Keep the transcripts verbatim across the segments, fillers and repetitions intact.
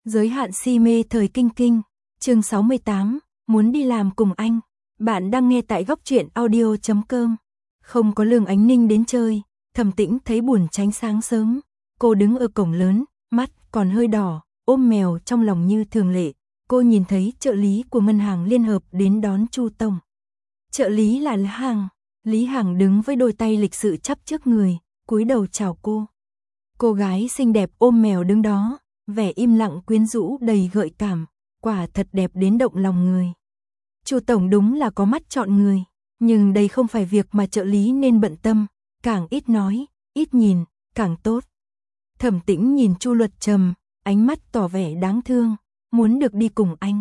Giới hạn si mê thời kinh kinh, chương sáu mươi tám, muốn đi làm cùng anh. Bạn đang nghe tại góc truyện audio chấm com. Không có Lương Ánh Ninh đến chơi, Thẩm Tĩnh thấy buồn tránh sáng sớm. Cô đứng ở cổng lớn, mắt còn hơi đỏ, ôm mèo trong lòng như thường lệ. Cô nhìn thấy trợ lý của ngân hàng Liên Hợp đến đón Chu Tổng. Trợ lý là Lý Hằng. Lý Hằng đứng với đôi tay lịch sự chắp trước người, cúi đầu chào cô. Cô gái xinh đẹp ôm mèo đứng đó, vẻ im lặng quyến rũ đầy gợi cảm, quả thật đẹp đến động lòng người. Chu Tổng đúng là có mắt chọn người, nhưng đây không phải việc mà trợ lý nên bận tâm, càng ít nói, ít nhìn, càng tốt. Thẩm Tĩnh nhìn Chu Luật Trầm, ánh mắt tỏ vẻ đáng thương, muốn được đi cùng anh.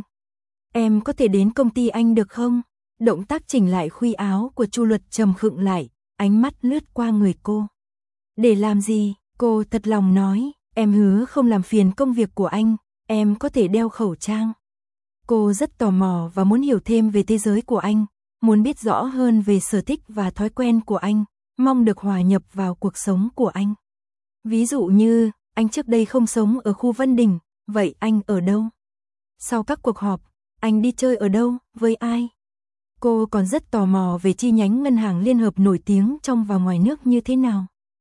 Em có thể đến công ty anh được không? Động tác chỉnh lại khuy áo của Chu Luật Trầm khựng lại, ánh mắt lướt qua người cô. Để làm gì? Cô thật lòng nói, em hứa không làm phiền công việc của anh, em có thể đeo khẩu trang. Cô rất tò mò và muốn hiểu thêm về thế giới của anh, muốn biết rõ hơn về sở thích và thói quen của anh, mong được hòa nhập vào cuộc sống của anh. Ví dụ như, anh trước đây không sống ở khu Vân Đình, vậy anh ở đâu? Sau các cuộc họp, anh đi chơi ở đâu, với ai? Cô còn rất tò mò về chi nhánh ngân hàng Liên Hợp nổi tiếng trong và ngoài nước như thế nào.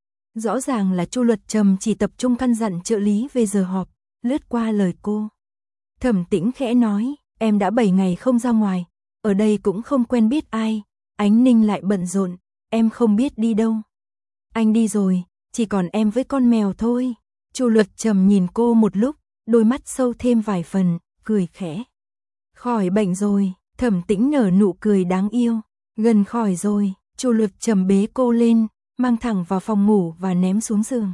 Rõ ràng là Chu Luật Trầm chỉ tập trung căn dặn trợ lý về giờ họp, lướt qua lời cô. Thẩm Tĩnh khẽ nói, em đã bảy ngày không ra ngoài, ở đây cũng không quen biết ai, Ánh Ninh lại bận rộn, em không biết đi đâu. Anh đi rồi, chỉ còn em với con mèo thôi. Chu Luật Trầm nhìn cô một lúc, đôi mắt sâu thêm vài phần, cười khẽ. Khỏi bệnh rồi, Thẩm Tĩnh nở nụ cười đáng yêu, gần khỏi rồi, Chu Luật Trầm bế cô lên, mang thẳng vào phòng ngủ và ném xuống giường.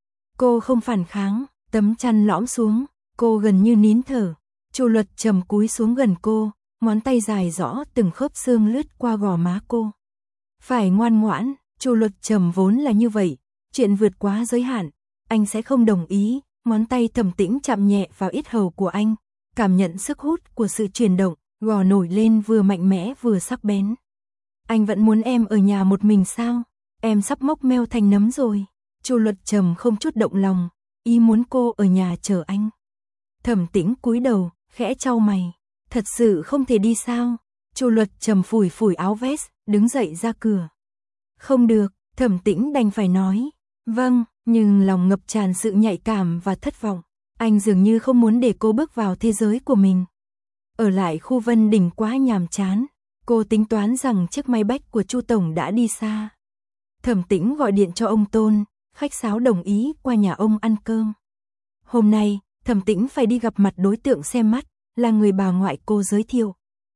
Cô không phản kháng, tấm chăn lõm xuống, cô gần như nín thở. Chu Luật Trầm cúi xuống gần cô, ngón tay dài rõ từng khớp xương lướt qua gò má cô. Phải ngoan ngoãn, Chu Luật Trầm vốn là như vậy, chuyện vượt quá giới hạn, anh sẽ không đồng ý. Ngón tay Thẩm Tĩnh chạm nhẹ vào yết hầu của anh, cảm nhận sức hút của sự chuyển động, gò nổi lên vừa mạnh mẽ vừa sắc bén. Anh vẫn muốn em ở nhà một mình sao? Em sắp mốc meo thành nấm rồi. Chu Luật Trầm không chút động lòng, ý muốn cô ở nhà chờ anh. Thẩm Tĩnh cúi đầu, khẽ chau mày. Thật sự không thể đi sao? Chu Luật Trầm phủi phủi áo vest, đứng dậy ra cửa. Không được, Thẩm Tĩnh đành phải nói. Vâng, nhưng lòng ngập tràn sự nhạy cảm và thất vọng. Anh dường như không muốn để cô bước vào thế giới của mình. Ở lại khu Vân Đình quá nhàm chán. Cô tính toán rằng chiếc máy bách của Chu Tổng đã đi xa. Thẩm Tĩnh gọi điện cho ông Tôn, khách sáo đồng ý qua nhà ông ăn cơm. Hôm nay, Thẩm Tĩnh phải đi gặp mặt đối tượng xem mắt, là người bà ngoại cô giới thiệu.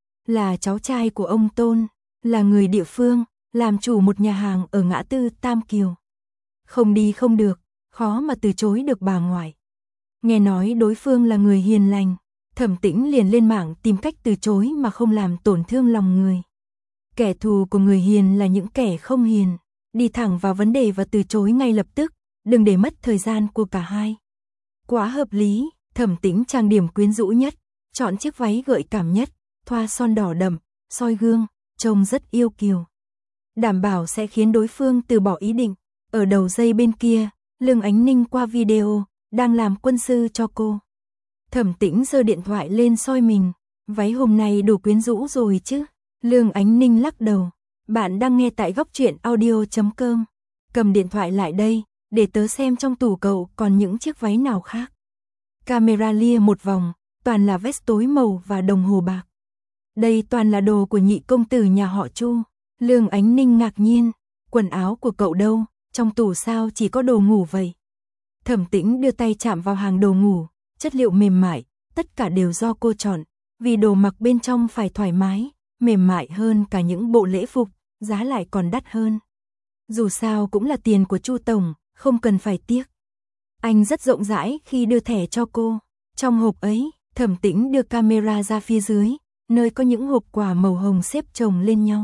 Là cháu trai của ông Tôn, là người địa phương, làm chủ một nhà hàng ở ngã tư Tam Kiều. Không đi không được, khó mà từ chối được bà ngoại. Nghe nói đối phương là người hiền lành, Thẩm Tĩnh liền lên mạng tìm cách từ chối mà không làm tổn thương lòng người. Kẻ thù của người hiền là những kẻ không hiền. Đi thẳng vào vấn đề và từ chối ngay lập tức, đừng để mất thời gian của cả hai. Quá hợp lý, Thẩm Tĩnh trang điểm quyến rũ nhất, chọn chiếc váy gợi cảm nhất, thoa son đỏ đậm, soi gương, trông rất yêu kiều. Đảm bảo sẽ khiến đối phương từ bỏ ý định. Ở đầu dây bên kia, Lương Ánh Ninh qua video, đang làm quân sư cho cô. Thẩm Tĩnh giơ điện thoại lên soi mình, váy hôm nay đủ quyến rũ rồi chứ? Lương Ánh Ninh lắc đầu. Bạn đang nghe tại góc truyện audio chấm com. Cầm điện thoại lại đây, để tớ xem trong tủ cậu còn những chiếc váy nào khác. Camera lia một vòng, toàn là vest tối màu và đồng hồ bạc. Đây toàn là đồ của nhị công tử nhà họ Chu. Lương Ánh Ninh ngạc nhiên, quần áo của cậu đâu, trong tủ sao chỉ có đồ ngủ vậy? Thẩm Tĩnh đưa tay chạm vào hàng đồ ngủ, chất liệu mềm mại, tất cả đều do cô chọn, vì đồ mặc bên trong phải thoải mái, mềm mại hơn cả những bộ lễ phục, giá lại còn đắt hơn. Dù sao cũng là tiền của Chu Tổng, không cần phải tiếc. Anh rất rộng rãi khi đưa thẻ cho cô. Trong hộp ấy, Thẩm Tĩnh đưa camera ra phía dưới, nơi có những hộp quà màu hồng xếp chồng lên nhau.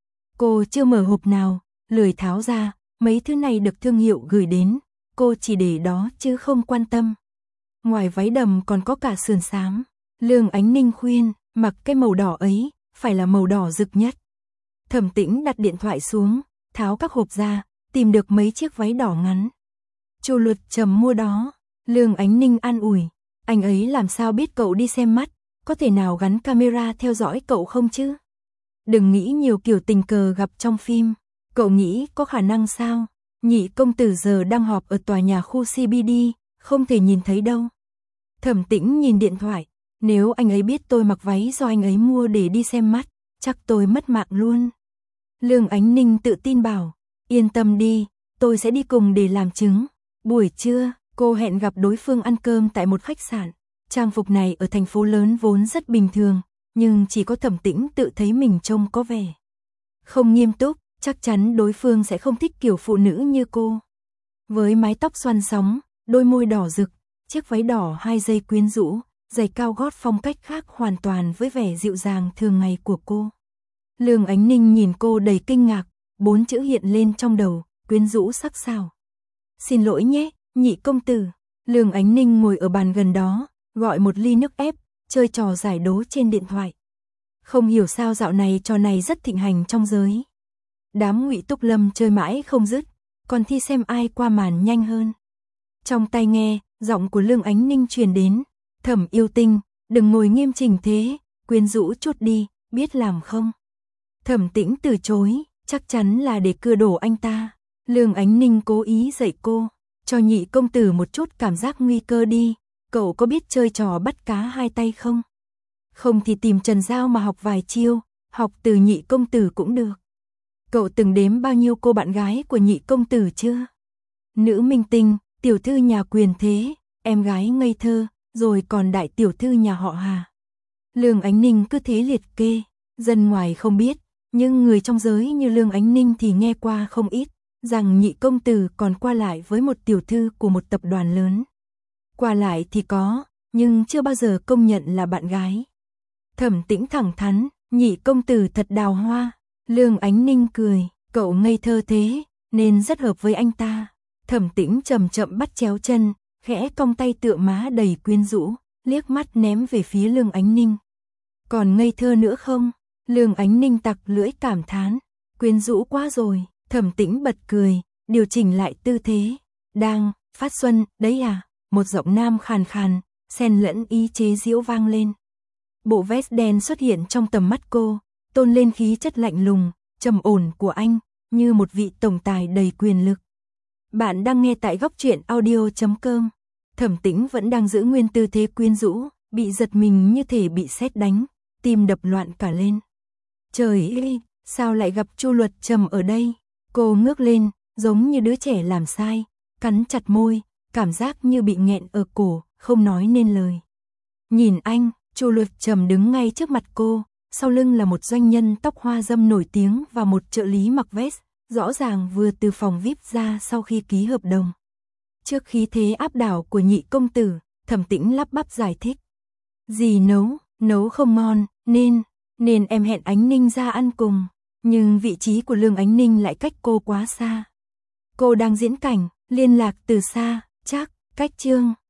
Cô chưa mở hộp nào, lười tháo ra, mấy thứ này được thương hiệu gửi đến, cô chỉ để đó chứ không quan tâm. Ngoài váy đầm còn có cả sườn xám. Lương Ánh Ninh khuyên, mặc cái màu đỏ ấy, phải là màu đỏ rực nhất. Thẩm Tĩnh đặt điện thoại xuống, tháo các hộp ra, tìm được mấy chiếc váy đỏ ngắn. Chu Luật Trầm mua đó, Lương Ánh Ninh an ủi, Anh ấy làm sao biết cậu đi xem mắt, có thể nào gắn camera theo dõi cậu không chứ? Đừng nghĩ nhiều kiểu tình cờ gặp trong phim, cậu nghĩ có khả năng sao? Nhị công tử giờ đang họp ở tòa nhà khu xê bê đê, không thể nhìn thấy đâu. Thẩm Tĩnh nhìn điện thoại, nếu anh ấy biết tôi mặc váy do anh ấy mua để đi xem mắt, chắc tôi mất mạng luôn. Lương Ánh Ninh tự tin bảo, yên tâm đi, tôi sẽ đi cùng để làm chứng. Buổi trưa, cô hẹn gặp đối phương ăn cơm tại một khách sạn. Trang phục này ở thành phố lớn vốn rất bình thường, nhưng chỉ có Thẩm Tĩnh tự thấy mình trông có vẻ không nghiêm túc, chắc chắn đối phương sẽ không thích kiểu phụ nữ như cô. Với mái tóc xoăn sóng, đôi môi đỏ rực, chiếc váy đỏ hai dây quyến rũ, giày cao gót phong cách khác hoàn toàn với vẻ dịu dàng thường ngày của cô. Lương Ánh Ninh nhìn cô đầy kinh ngạc, bốn chữ hiện lên trong đầu, quyến rũ sắc sảo. Xin lỗi nhé, nhị công tử. Lương Ánh Ninh ngồi ở bàn gần đó, gọi một ly nước ép, chơi trò giải đố trên điện thoại. Không hiểu sao dạo này trò này rất thịnh hành trong giới. Đám Ngụy Túc Lâm chơi mãi không dứt, còn thi xem ai qua màn nhanh hơn. Trong tai nghe, giọng của Lương Ánh Ninh truyền đến, Thẩm yêu tinh, đừng ngồi nghiêm chỉnh thế, quyến rũ chút đi, biết làm không? Thẩm Tĩnh từ chối, chắc chắn là để cưa đổ anh ta. Lương Ánh Ninh cố ý dạy cô, cho nhị công tử một chút cảm giác nguy cơ đi, cậu có biết chơi trò bắt cá hai tay không? Không thì tìm Trần Giao mà học vài chiêu, học từ nhị công tử cũng được. Cậu từng đếm bao nhiêu cô bạn gái của nhị công tử chưa? Nữ minh tinh, tiểu thư nhà quyền thế, em gái ngây thơ, rồi còn đại tiểu thư nhà họ Hà. Lương Ánh Ninh cứ thế liệt kê, dân ngoài không biết, nhưng người trong giới như Lương Ánh Ninh thì nghe qua không ít, rằng nhị công tử còn qua lại với một tiểu thư của một tập đoàn lớn. Qua lại thì có, nhưng chưa bao giờ công nhận là bạn gái. Thẩm Tĩnh thẳng thắn, nhị công tử thật đào hoa. Lương Ánh Ninh cười, cậu ngây thơ thế, nên rất hợp với anh ta. Thẩm Tĩnh chậm chậm bắt chéo chân, khẽ cong tay tựa má đầy quyến rũ, liếc mắt ném về phía Lương Ánh Ninh. Còn ngây thơ nữa không? Lương Ánh Ninh tặc lưỡi cảm thán, quyến rũ quá rồi. Thẩm Tĩnh bật cười, điều chỉnh lại tư thế. Đang phát xuân đấy à? Một giọng nam khàn khàn, xen lẫn ý chế giễu vang lên. Bộ vest đen xuất hiện trong tầm mắt cô, tôn lên khí chất lạnh lùng, trầm ổn của anh, như một vị tổng tài đầy quyền lực. Bạn đang nghe tại góc truyện audio chấm com. Thẩm Tĩnh vẫn đang giữ nguyên tư thế quyến rũ, bị giật mình như thể bị sét đánh, tim đập loạn cả lên. Trời ơi, sao lại gặp Chu Luật Trầm ở đây? Cô ngước lên, giống như đứa trẻ làm sai, cắn chặt môi, cảm giác như bị nghẹn ở cổ, không nói nên lời. Nhìn anh, Chu Luật Trầm đứng ngay trước mặt cô, sau lưng là một doanh nhân tóc hoa dâm nổi tiếng và một trợ lý mặc vest, rõ ràng vừa từ phòng vi ai pi ra sau khi ký hợp đồng. Trước khí thế áp đảo của nhị công tử, Thẩm Tĩnh lắp bắp giải thích. Dì nấu, nấu không ngon, nên, nên em hẹn Ánh Ninh ra ăn cùng, nhưng vị trí của Lương Ánh Ninh lại cách cô quá xa. Cô đang diễn cảnh, liên lạc từ xa, chắc, cách chương.